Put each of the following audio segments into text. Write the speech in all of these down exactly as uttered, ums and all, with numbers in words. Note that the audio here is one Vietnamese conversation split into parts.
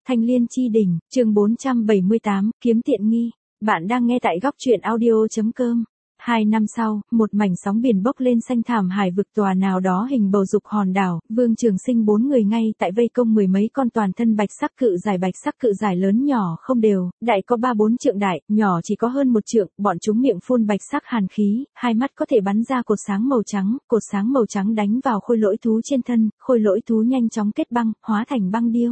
Thanh Liên Chi Đỉnh, chương bốn trăm bảy mươi tám, kiếm tiện nghi. Bạn đang nghe tại góc truyện audio chấm com. Hai năm sau, một mảnh sóng biển bốc lên xanh thảm hải vực tòa nào đó hình bầu dục hòn đảo, Vương Trường Sinh bốn người ngay tại vây công mười mấy con toàn thân bạch sắc cự giải bạch sắc cự giải lớn nhỏ không đều, đại có ba bốn trượng đại, nhỏ chỉ có hơn một trượng, bọn chúng miệng phun bạch sắc hàn khí, hai mắt có thể bắn ra cột sáng màu trắng, cột sáng màu trắng đánh vào khôi lỗi thú trên thân, khôi lỗi thú nhanh chóng kết băng, hóa thành băng điêu.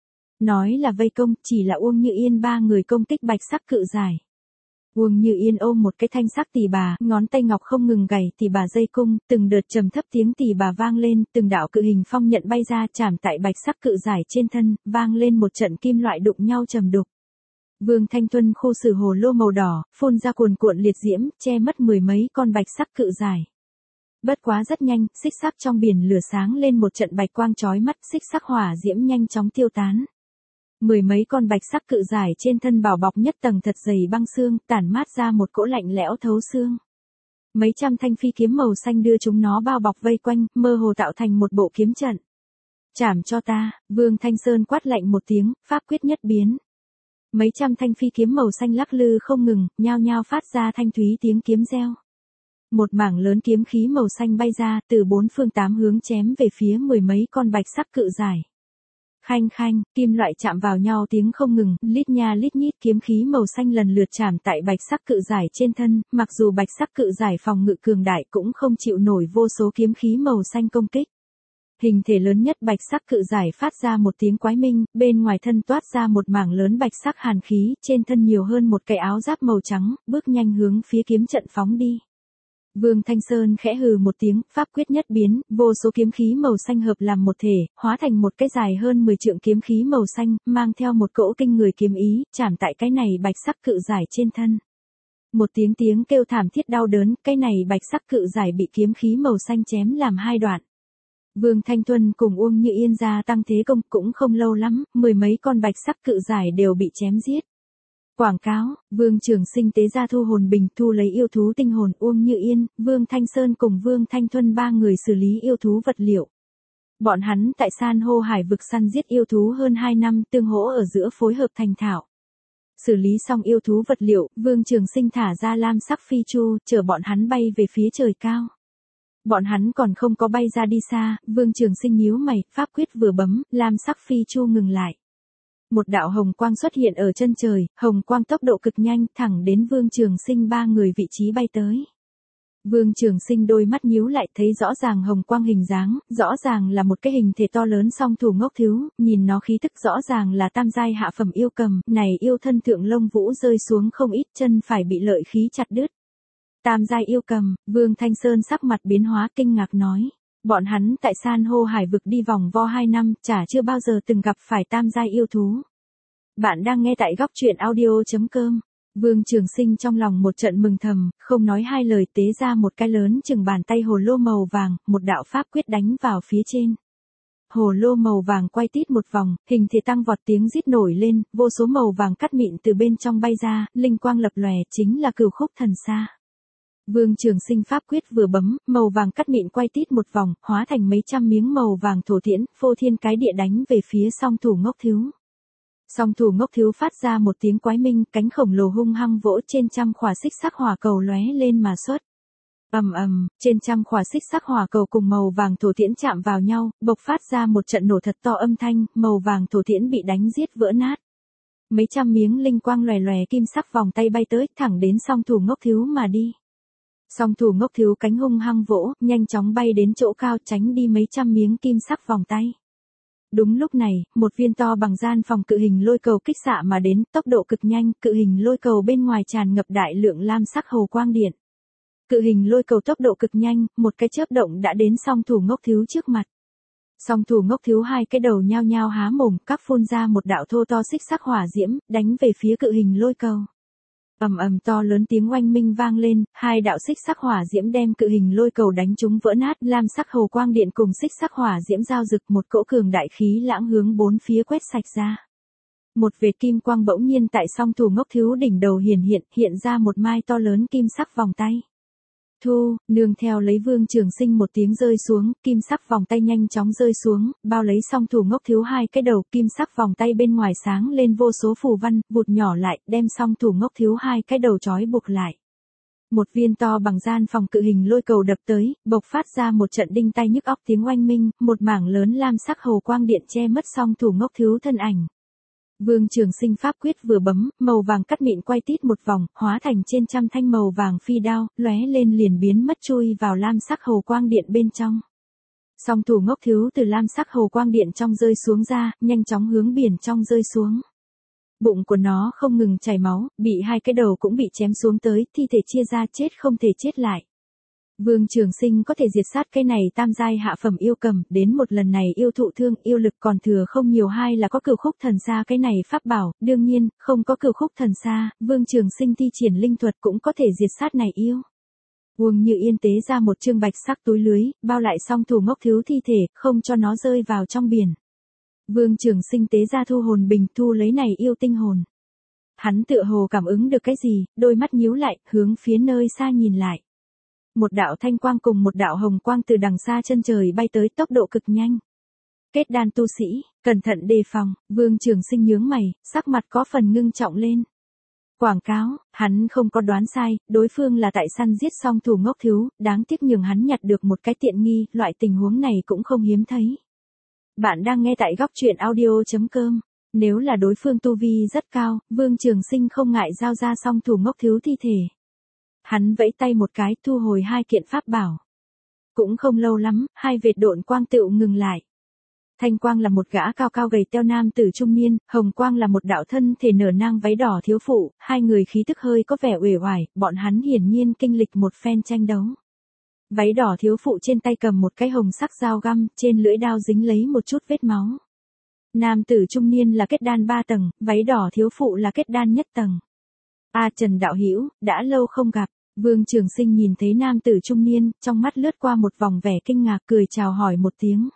Nói là vây công, chỉ là Uông Như Yên ba người công kích bạch sắc cự giải. Uông Như Yên ôm một cái thanh sắc tỳ bà, ngón tay ngọc không ngừng gảy tỳ bà dây cung, từng đợt trầm thấp tiếng tỳ bà vang lên, từng đạo cự hình phong nhận bay ra chạm tại bạch sắc cự giải trên thân, vang lên một trận kim loại đụng nhau trầm đục. Vương Thanh Tuân khu xử hồ lô màu đỏ, phun ra cuồn cuộn liệt diễm, che mất mười mấy con bạch sắc cự giải. Bất quá rất nhanh, xích sắc trong biển lửa sáng lên một trận bạch quang chói mắt, xích sắc hỏa diễm nhanh chóng tiêu tán. Mười mấy con bạch sắc cự giải trên thân bảo bọc nhất tầng thật dày băng xương, tản mát ra một cỗ lạnh lẽo thấu xương. Mấy trăm thanh phi kiếm màu xanh đưa chúng nó bao bọc vây quanh, mơ hồ tạo thành một bộ kiếm trận. Chảm cho ta, Vương Thanh Sơn quát lạnh một tiếng, pháp quyết nhất biến. Mấy trăm thanh phi kiếm màu xanh lắc lư không ngừng, nhao nhao phát ra thanh thúy tiếng kiếm reo. Một mảng lớn kiếm khí màu xanh bay ra, từ bốn phương tám hướng chém về phía mười mấy con bạch sắc cự giải. Khanh khanh, kim loại chạm vào nhau tiếng không ngừng, lít nha lít nhít kiếm khí màu xanh lần lượt chạm tại bạch sắc cự giải trên thân, mặc dù bạch sắc cự giải phòng ngự cường đại cũng không chịu nổi vô số kiếm khí màu xanh công kích. Hình thể lớn nhất bạch sắc cự giải phát ra một tiếng quái minh, bên ngoài thân toát ra một mảng lớn bạch sắc hàn khí, trên thân nhiều hơn một cái áo giáp màu trắng, bước nhanh hướng phía kiếm trận phóng đi. Vương Thanh Sơn khẽ hừ một tiếng, pháp quyết nhất biến, vô số kiếm khí màu xanh hợp làm một thể, hóa thành một cái dài hơn mười trượng kiếm khí màu xanh, mang theo một cỗ kinh người kiếm ý, chạm tại cái này bạch sắc cự giải trên thân. Một tiếng tiếng kêu thảm thiết đau đớn, cái này bạch sắc cự giải bị kiếm khí màu xanh chém làm hai đoạn. Vương Thanh Tuân cùng Uông Như Yên gia tăng thế công cũng không lâu lắm, mười mấy con bạch sắc cự giải đều bị chém giết. Quảng cáo, Vương Trường Sinh tế ra thu hồn bình thu lấy yêu thú tinh hồn Uông Như Yên, Vương Thanh Sơn cùng Vương Thanh Tuân ba người xử lý yêu thú vật liệu. Bọn hắn tại san hô hải vực săn giết yêu thú hơn hai năm tương hỗ ở giữa phối hợp thành thạo. Xử lý xong yêu thú vật liệu, Vương Trường Sinh thả ra lam sắc phi chu, chở bọn hắn bay về phía trời cao. Bọn hắn còn không có bay ra đi xa, Vương Trường Sinh nhíu mày, pháp quyết vừa bấm, lam sắc phi chu ngừng lại. Một đạo hồng quang xuất hiện ở chân trời, hồng quang tốc độ cực nhanh, thẳng đến Vương Trường Sinh ba người vị trí bay tới. Vương Trường Sinh đôi mắt nhíu lại thấy rõ ràng hồng quang hình dáng, rõ ràng là một cái hình thể to lớn song thủ ngốc thứu, nhìn nó khí tức rõ ràng là tam giai hạ phẩm yêu cầm, này yêu thân thượng lông vũ rơi xuống không ít chân phải bị lợi khí chặt đứt. Tam giai yêu cầm, Vương Thanh Sơn sắc mặt biến hóa kinh ngạc nói. Bọn hắn tại san hô hải vực đi vòng vo hai năm, chả chưa bao giờ từng gặp phải tam giai yêu thú. Bạn đang nghe tại góc truyện audio chấm com. Vương Trường Sinh trong lòng một trận mừng thầm, không nói hai lời tế ra một cái lớn chừng bàn tay hồ lô màu vàng, một đạo pháp quyết đánh vào phía trên. Hồ lô màu vàng quay tít một vòng, hình thể tăng vọt tiếng rít nổi lên, vô số màu vàng cắt mịn từ bên trong bay ra, linh quang lập lòe chính là cửu khúc thần sa. Vương Trường Sinh pháp quyết vừa bấm, màu vàng cắt mịn quay tít một vòng, hóa thành mấy trăm miếng màu vàng thổ tiễn, phô thiên cái địa đánh về phía song thủ ngốc thứu. Song thủ ngốc thứu phát ra một tiếng quái minh, cánh khổng lồ hung hăng vỗ trên trăm khỏa xích sắc hỏa cầu lóe lên mà xuất. Ầm ầm, trên trăm khỏa xích sắc hỏa cầu cùng màu vàng thổ tiễn chạm vào nhau, bộc phát ra một trận nổ thật to âm thanh, màu vàng thổ tiễn bị đánh giết vỡ nát. Mấy trăm miếng linh quang lòe lòe kim sắc vòng tay bay tới, thẳng đến song thủ ngốc thứu mà đi. Song thủ ngốc thứu cánh hung hăng vỗ, nhanh chóng bay đến chỗ cao tránh đi mấy trăm miếng kim sắc vòng tay. Đúng lúc này, một viên to bằng gian phòng cự hình lôi cầu kích xạ mà đến, tốc độ cực nhanh, cự hình lôi cầu bên ngoài tràn ngập đại lượng lam sắc hồ quang điện. Cự hình lôi cầu tốc độ cực nhanh, một cái chớp động đã đến song thủ ngốc thứu trước mặt. Song thủ ngốc thứu hai cái đầu nhao nhao há mồm, các phun ra một đạo thô to xích sắc hỏa diễm, đánh về phía cự hình lôi cầu. Ầm ầm to lớn tiếng oanh minh vang lên, hai đạo xích sắc hỏa diễm đem cự hình lôi cầu đánh trúng vỡ nát, lam sắc hồ quang điện cùng xích sắc hỏa diễm giao rực, một cỗ cường đại khí lãng hướng bốn phía quét sạch ra. Một vệt kim quang bỗng nhiên tại song thủ ngốc thứu đỉnh đầu hiển hiện, hiện ra một mai to lớn kim sắc vòng tay. Thu, nương theo lấy Vương Trường Sinh một tiếng rơi xuống, kim sắc vòng tay nhanh chóng rơi xuống, bao lấy song thủ ngốc thiếu hai cái đầu, kim sắc vòng tay bên ngoài sáng lên vô số phù văn, vụt nhỏ lại, đem song thủ ngốc thiếu hai cái đầu trói buộc lại. Một viên to bằng gian phòng cự hình lôi cầu đập tới, bộc phát ra một trận đinh tai nhức óc tiếng oanh minh, một mảng lớn lam sắc hồ quang điện che mất song thủ ngốc thiếu thân ảnh. Vương Trường Sinh pháp quyết vừa bấm, màu vàng cắt mịn quay tít một vòng, hóa thành trên trăm thanh màu vàng phi đao, lóe lên liền biến mất chui vào lam sắc hồ quang điện bên trong. Song thủ ngốc thiếu từ lam sắc hồ quang điện trong rơi xuống ra, nhanh chóng hướng biển trong rơi xuống. Bụng của nó không ngừng chảy máu, bị hai cái đầu cũng bị chém xuống tới, thi thể chia ra chết không thể chết lại. Vương Trường Sinh có thể diệt sát cái này tam giai hạ phẩm yêu cầm, đến một lần này yêu thụ thương, yêu lực còn thừa không nhiều, hai là có cửu khúc thần xa cái này pháp bảo, đương nhiên, không có cửu khúc thần xa, Vương Trường Sinh thi triển linh thuật cũng có thể diệt sát này yêu. Uông Như Yên tế ra một chương bạch sắc túi lưới, bao lại song thủ ngốc thiếu thi thể, không cho nó rơi vào trong biển. Vương Trường Sinh tế ra thu hồn bình, thu lấy này yêu tinh hồn. Hắn tựa hồ cảm ứng được cái gì, đôi mắt nhíu lại, hướng phía nơi xa nhìn lại. Một đạo thanh quang cùng một đạo hồng quang từ đằng xa chân trời bay tới, tốc độ cực nhanh. Kết đan tu sĩ, cẩn thận đề phòng, Vương Trường Sinh nhướng mày, sắc mặt có phần ngưng trọng lên. Quảng cáo, hắn không có đoán sai, đối phương là tại săn giết song thủ ngốc thiếu, đáng tiếc nhường hắn nhặt được một cái tiện nghi, loại tình huống này cũng không hiếm thấy. Bạn đang nghe tại góc truyện audio chấm com. Nếu là đối phương tu vi rất cao, Vương Trường Sinh không ngại giao ra song thủ ngốc thiếu thi thể. Hắn vẫy tay một cái, thu hồi hai kiện pháp bảo. Cũng không lâu lắm, hai vệt độn quang tựu ngừng lại. Thanh quang là một gã cao cao gầy teo nam tử trung niên, hồng quang là một đạo thân thể nở nang váy đỏ thiếu phụ, hai người khí tức hơi có vẻ uể oải, bọn hắn hiển nhiên kinh lịch một phen tranh đấu. Váy đỏ thiếu phụ trên tay cầm một cái hồng sắc dao găm, trên lưỡi đao dính lấy một chút vết máu. Nam tử trung niên là kết đan ba tầng, váy đỏ thiếu phụ là kết đan nhất tầng. A à, Trần đạo hữu, đã lâu không gặp. Vương Trường Sinh nhìn thấy nam tử trung niên, trong mắt lướt qua một vòng vẻ kinh ngạc, cười chào hỏi một tiếng.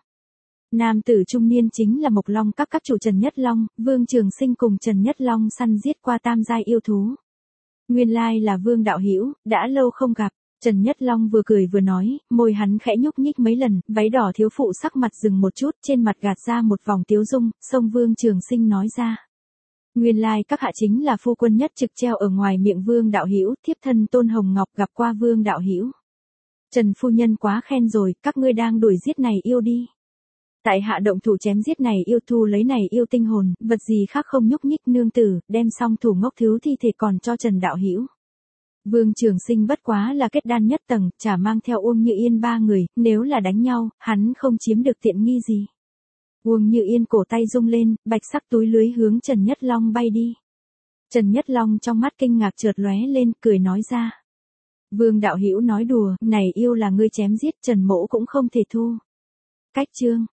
Nam tử trung niên chính là Mộc Long các các chủ Trần Nhất Long, Vương Trường Sinh cùng Trần Nhất Long săn giết qua tam giai yêu thú. Nguyên lai là Vương đạo hữu, đã lâu không gặp. Trần Nhất Long vừa cười vừa nói, môi hắn khẽ nhúc nhích mấy lần, váy đỏ thiếu phụ sắc mặt dừng một chút, trên mặt gạt ra một vòng tiếu dung, xông Vương Trường Sinh nói ra. Nguyên lai các hạ chính là phu quân nhất trực treo ở ngoài miệng Vương đạo hữu, thiếp thân Tôn Hồng Ngọc gặp qua Vương đạo hữu. Trần phu nhân quá khen rồi, các ngươi đang đuổi giết này yêu đi. Tại hạ động thủ chém giết này yêu, thu lấy này yêu tinh hồn, vật gì khác không nhúc nhích, nương tử, đem xong thủ ngốc thiếu thi thể còn cho Trần đạo hữu. Vương Trường Sinh bất quá là kết đan nhất tầng, chả mang theo Uông Như Yên ba người, nếu là đánh nhau, hắn không chiếm được tiện nghi gì. Uông Như Yên cổ tay rung lên, bạch sắc túi lưới hướng Trần Nhất Long bay đi. Trần Nhất Long trong mắt kinh ngạc chợt lóe lên, cười nói ra. Vương đạo hữu nói đùa, này yêu là ngươi chém giết, Trần mỗ cũng không thể thu. Cách chương,